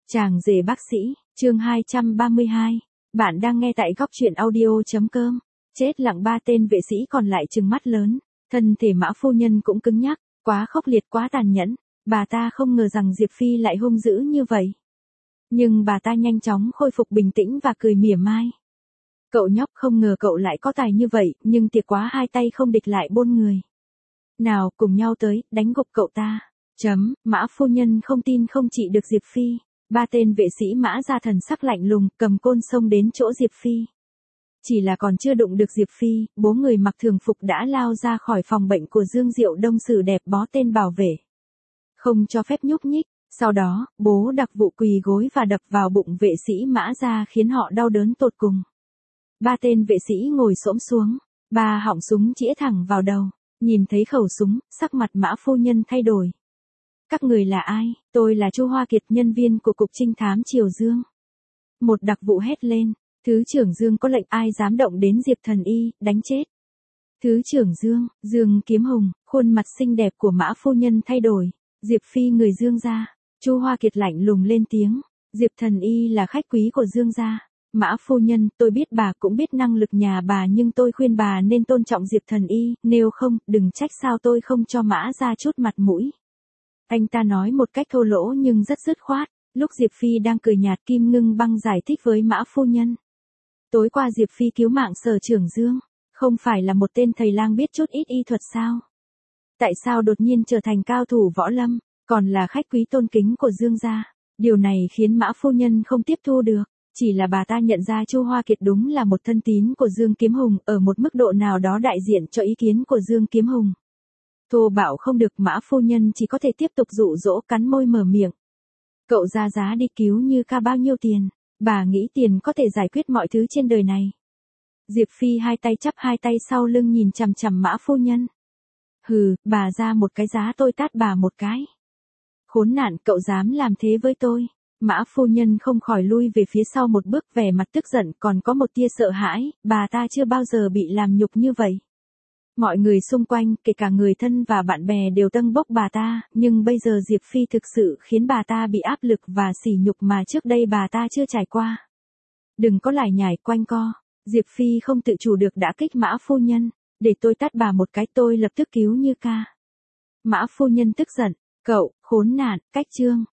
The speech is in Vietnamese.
Chàng rể bác sĩ, chương 232. Bạn đang nghe tại góc truyện audio.com. Chết lặng ba tên vệ sĩ còn lại trừng mắt lớn. Thân thể Mã phu nhân cũng cứng nhắc, quá khốc liệt quá tàn nhẫn. Bà ta không ngờ rằng Diệp Phi lại hung dữ như vậy. Nhưng bà ta nhanh chóng khôi phục bình tĩnh và cười mỉa mai. Cậu nhóc, không ngờ cậu lại có tài như vậy, nhưng tiệc quá, hai tay không địch lại bôn người. Nào, cùng nhau tới, đánh gục cậu ta. Mã phu nhân không tin không trị được Diệp Phi. Ba tên vệ sĩ Mã ra thần sắc lạnh lùng, cầm côn xông đến chỗ Diệp Phi. Chỉ là còn chưa đụng được Diệp Phi, bố người mặc thường phục đã lao ra khỏi phòng bệnh của Dương Diệu Đông Sử đẹp bó tên bảo vệ. Không cho phép nhúc nhích. Sau đó, bố đặc vụ quỳ gối và đập vào bụng vệ sĩ Mã ra khiến họ đau đớn tột cùng. Ba tên vệ sĩ ngồi xổm xuống, ba họng súng chĩa thẳng vào đầu. Nhìn thấy khẩu súng, sắc mặt Mã phu nhân thay đổi. Các người là ai? Tôi là Chu Hoa Kiệt, nhân viên của Cục Trinh thám Triều Dương. Một đặc vụ hét lên. Thứ trưởng Dương có lệnh, ai dám động đến Diệp Thần Y, đánh chết. Thứ trưởng Dương, Dương Kiếm Hùng, khuôn mặt xinh đẹp của Mã phu nhân thay đổi. Diệp Phi người Dương gia. Chu Hoa Kiệt lạnh lùng lên tiếng. Diệp Thần Y là khách quý của Dương gia. Mã phu nhân, tôi biết bà cũng biết năng lực nhà bà, nhưng tôi khuyên bà nên tôn trọng Diệp Thần Y, nếu không, đừng trách sao tôi không cho Mã ra chút mặt mũi. Anh ta nói một cách thô lỗ nhưng rất dứt khoát. Lúc Diệp Phi đang cười nhạt, Kim Ngưng Băng giải thích với Mã phu nhân. Tối qua Diệp Phi cứu mạng Sở trưởng Dương, không phải là một tên thầy lang biết chút ít y thuật sao? Tại sao đột nhiên trở thành cao thủ võ lâm, còn là khách quý tôn kính của Dương gia? Điều này khiến Mã phu nhân không tiếp thu được. Chỉ là bà ta nhận ra Chu Hoa Kiệt đúng là một thân tín của Dương Kiếm Hùng, ở một mức độ nào đó đại diện cho ý kiến của Dương Kiếm Hùng. Thô bạo không được, Mã phu nhân chỉ có thể tiếp tục dụ dỗ, cắn môi mở miệng. Cậu ra giá đi cứu Như Ca bao nhiêu tiền? Bà nghĩ tiền có thể giải quyết mọi thứ trên đời này. Diệp Phi hai tay chắp hai tay sau lưng nhìn chằm chằm Mã phu nhân. Hừ, bà ra một cái giá tôi tát bà một cái. Khốn nạn, cậu dám làm thế với tôi? Mã phu nhân không khỏi lui về phía sau một bước, vẻ mặt tức giận, còn có một tia sợ hãi, bà ta chưa bao giờ bị làm nhục như vậy. Mọi người xung quanh, kể cả người thân và bạn bè đều tâng bốc bà ta, nhưng bây giờ Diệp Phi thực sự khiến bà ta bị áp lực và sỉ nhục mà trước đây bà ta chưa trải qua. Đừng có lải nhải quanh co, Diệp Phi không tự chủ được đã kích Mã phu nhân, để tôi tát bà một cái, tôi lập tức cứu Như Ca. Mã phu nhân tức giận, cậu, khốn nạn, cách chương.